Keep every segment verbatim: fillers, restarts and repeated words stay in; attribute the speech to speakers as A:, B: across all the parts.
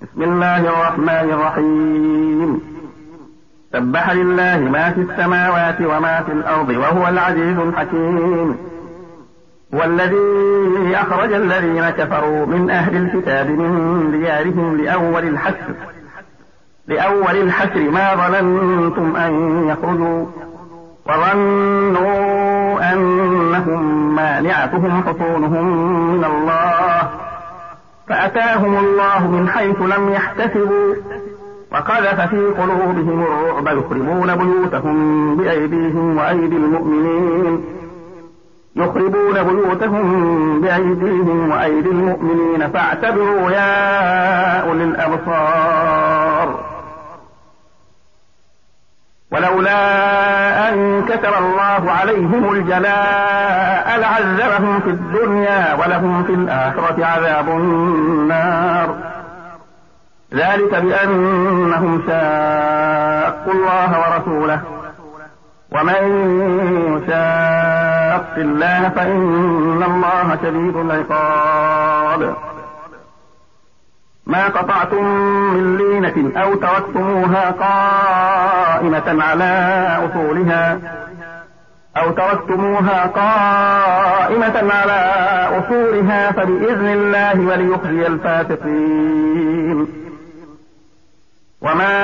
A: بسم الله الرحمن الرحيم. سبح لله ما في السماوات وما في الأرض وهو العزيز الحكيم. والذي أخرج الذين كفروا من أهل الكتاب من ديارهم لأول الحشر لأول الحشر ما ظننتم أن يخرجوا وظنوا أنهم مانعتهم حصونهم من الله فأتاهم الله من حيث لم يحتسبوا وقذف في قلوبهم الرعب يخربون بيوتهم بأيديهم وأيدي المؤمنين يخربون بيوتهم بأيديهم وأيدي المؤمنين فاعتبروا يا أولي الأبصار. ولولا أن كتب الله عليهم الجلاء لعذبهم في الدنيا ولهم في الآخرة عذاب النار ذلك بأنهم شاقوا الله ورسوله ومن يشاق الله فإن الله شديد العقاب. ما قطعتم من لينة أو تركتموها قائمة على أصولها أو تركتموها قائمة على أصولها فبإذن الله وليخزي الفاسقين. وما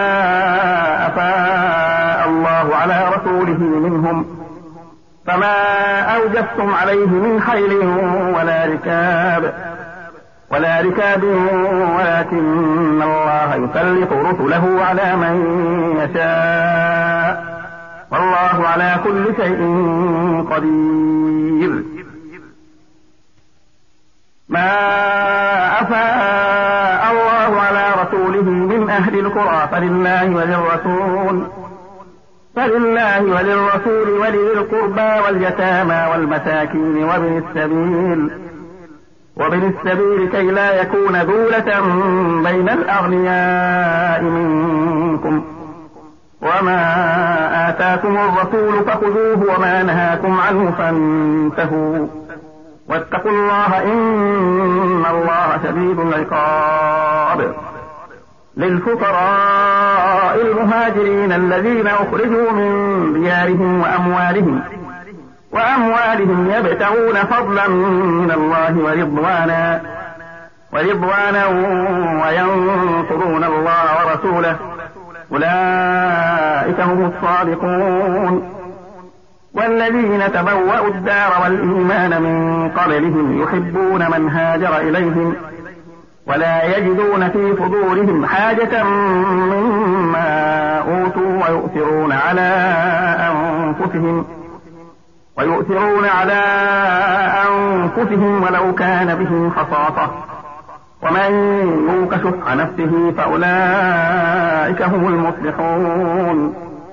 A: أفاء الله على رسوله منهم فما أوجفتم عليه من خيل ولا ركاب ولا ركاب ولكن الله يسلط رسله على من يشاء والله على كل شيء قدير. ما أفاء الله على رسوله من أهل القرى فلله وللرسول فلله وللرسول ولذي القربى واليتامى والمساكين وابن السبيل وابن السبيل كي لا يكون دولة بين الأغنياء منكم وما آتاكم الرسول فخذوه وما نهاكم عنه فانتهوا واتقوا الله إن الله شديد العقاب. للفقراء المهاجرين الذين أخرجوا من ديارهم وأموالهم وأموالهم يبتغون فضلا من الله ورضوانا ورضوانا وينصرون الله ورسوله أولئك هم الصادقون. والذين تبوأوا الدار والإيمان من قبلهم يحبون من هاجر إليهم ولا يجدون في صدورهم حاجة مما أوتوا ويؤثرون على أنفسهم ويؤثرون على أنفسهم ولو كان بهم خصاصة ومن يوق شح نفسه فأولئك هم المفلحون.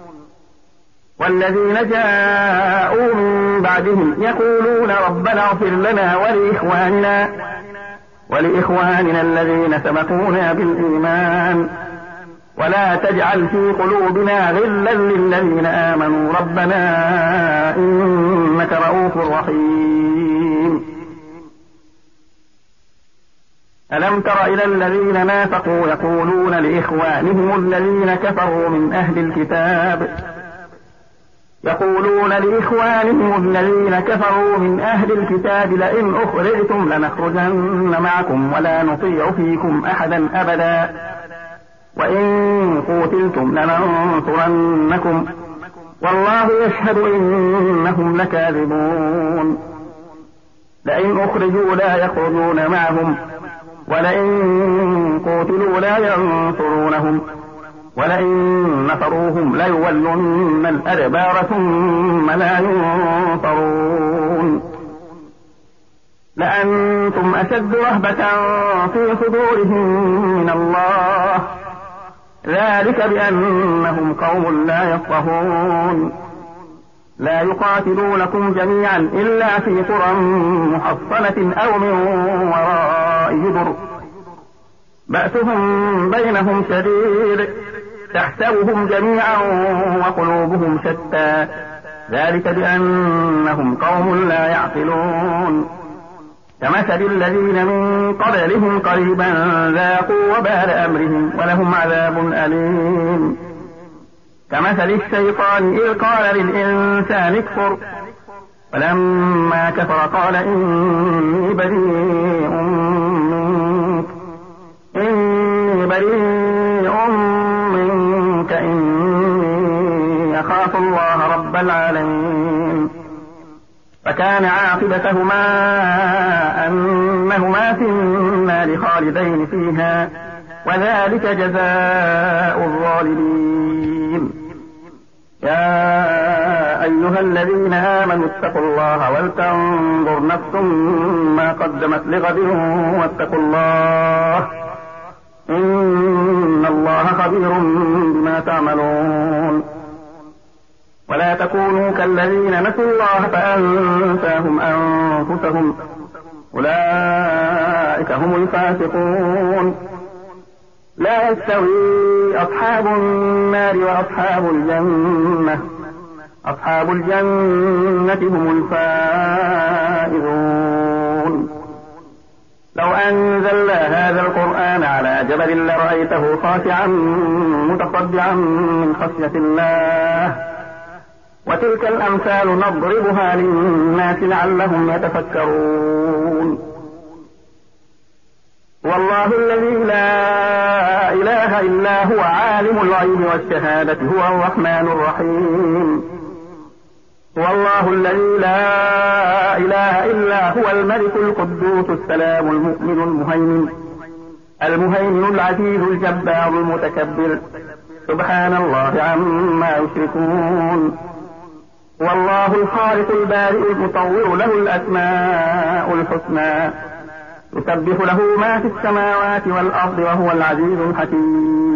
A: والذين جاءوا من بعدهم يقولون ربنا اغفر لنا ولإخواننا ولإخواننا الذين سبقونا بالإيمان ولا تجعل في قلوبنا غلا للذين آمنوا ربنا إنك رؤوف رحيم. ألم تر إلى الذين نافقوا يقولون لإخوانهم الذين كفروا من أهل الكتاب يقولون لإخوانهم الذين كفروا من أهل الكتاب لئن أخرجتم لنخرجن معكم ولا نطيع فيكم أحدا أبدا وإن قوتلتم لننصرنكم والله يشهد إنهم لكاذبون. لئن أخرجوا لا يخرجون معهم ولئن قوتلوا لا ينصرونهم ولئن نصروهم ليولن الأدبار ثم لا ينصرون. لأنتم أشد رهبة في صدورهم من الله ذلك بأنهم قوم لا يفقهون. لا يقاتلونكم جميعا إلا في قرى محصنة أو من وراء جدر بأسهم بينهم شديد تحسبهم جميعا وقلوبهم شتى ذلك بأنهم قوم لا يعقلون. كمثل الذين من قبلهم قريبا ذاقوا وبال أمرهم ولهم عذاب أليم. كمثل الشيطان إذ قال للإنسان اكفر فلما كفر قال إني بريء منك إني بريء منك إني أخاف الله رب العالمين. فكان عاقبتهما أنهما في النار خالدين فيها وذلك جزاء الظالمين. يا أيها الذين آمنوا اتقوا الله ولتنظر نفس ما قدمت لغد واتقوا الله إن الله خبير بما تعملون. ولا تكونوا كالذين نسوا الله فأنساهم أنفسهم أولئك هم الفاسقون. لا يستوي أصحاب النار وأصحاب الجنة أصحاب الجنة هم الفائزون. لو أنزلنا هذا القرآن على جبل لرأيته خاشعا متصدعا من خشية الله وتلك الأمثال نضربها للناس لعلهم يتفكرون. والله الذي لا إله إلا هو عالم الغيب والشهادة هو الرحمن الرحيم. هو الله الذي لا إله إلا هو الملك القدوس السلام المؤمن المهيمن المهيمن العزيز الجبار المتكبر سبحان الله عما يشركون. والله الخالق البارئ المصور له الأسماء الحسنى يسبح له ما في السماوات والأرض وهو العزيز الحكيم.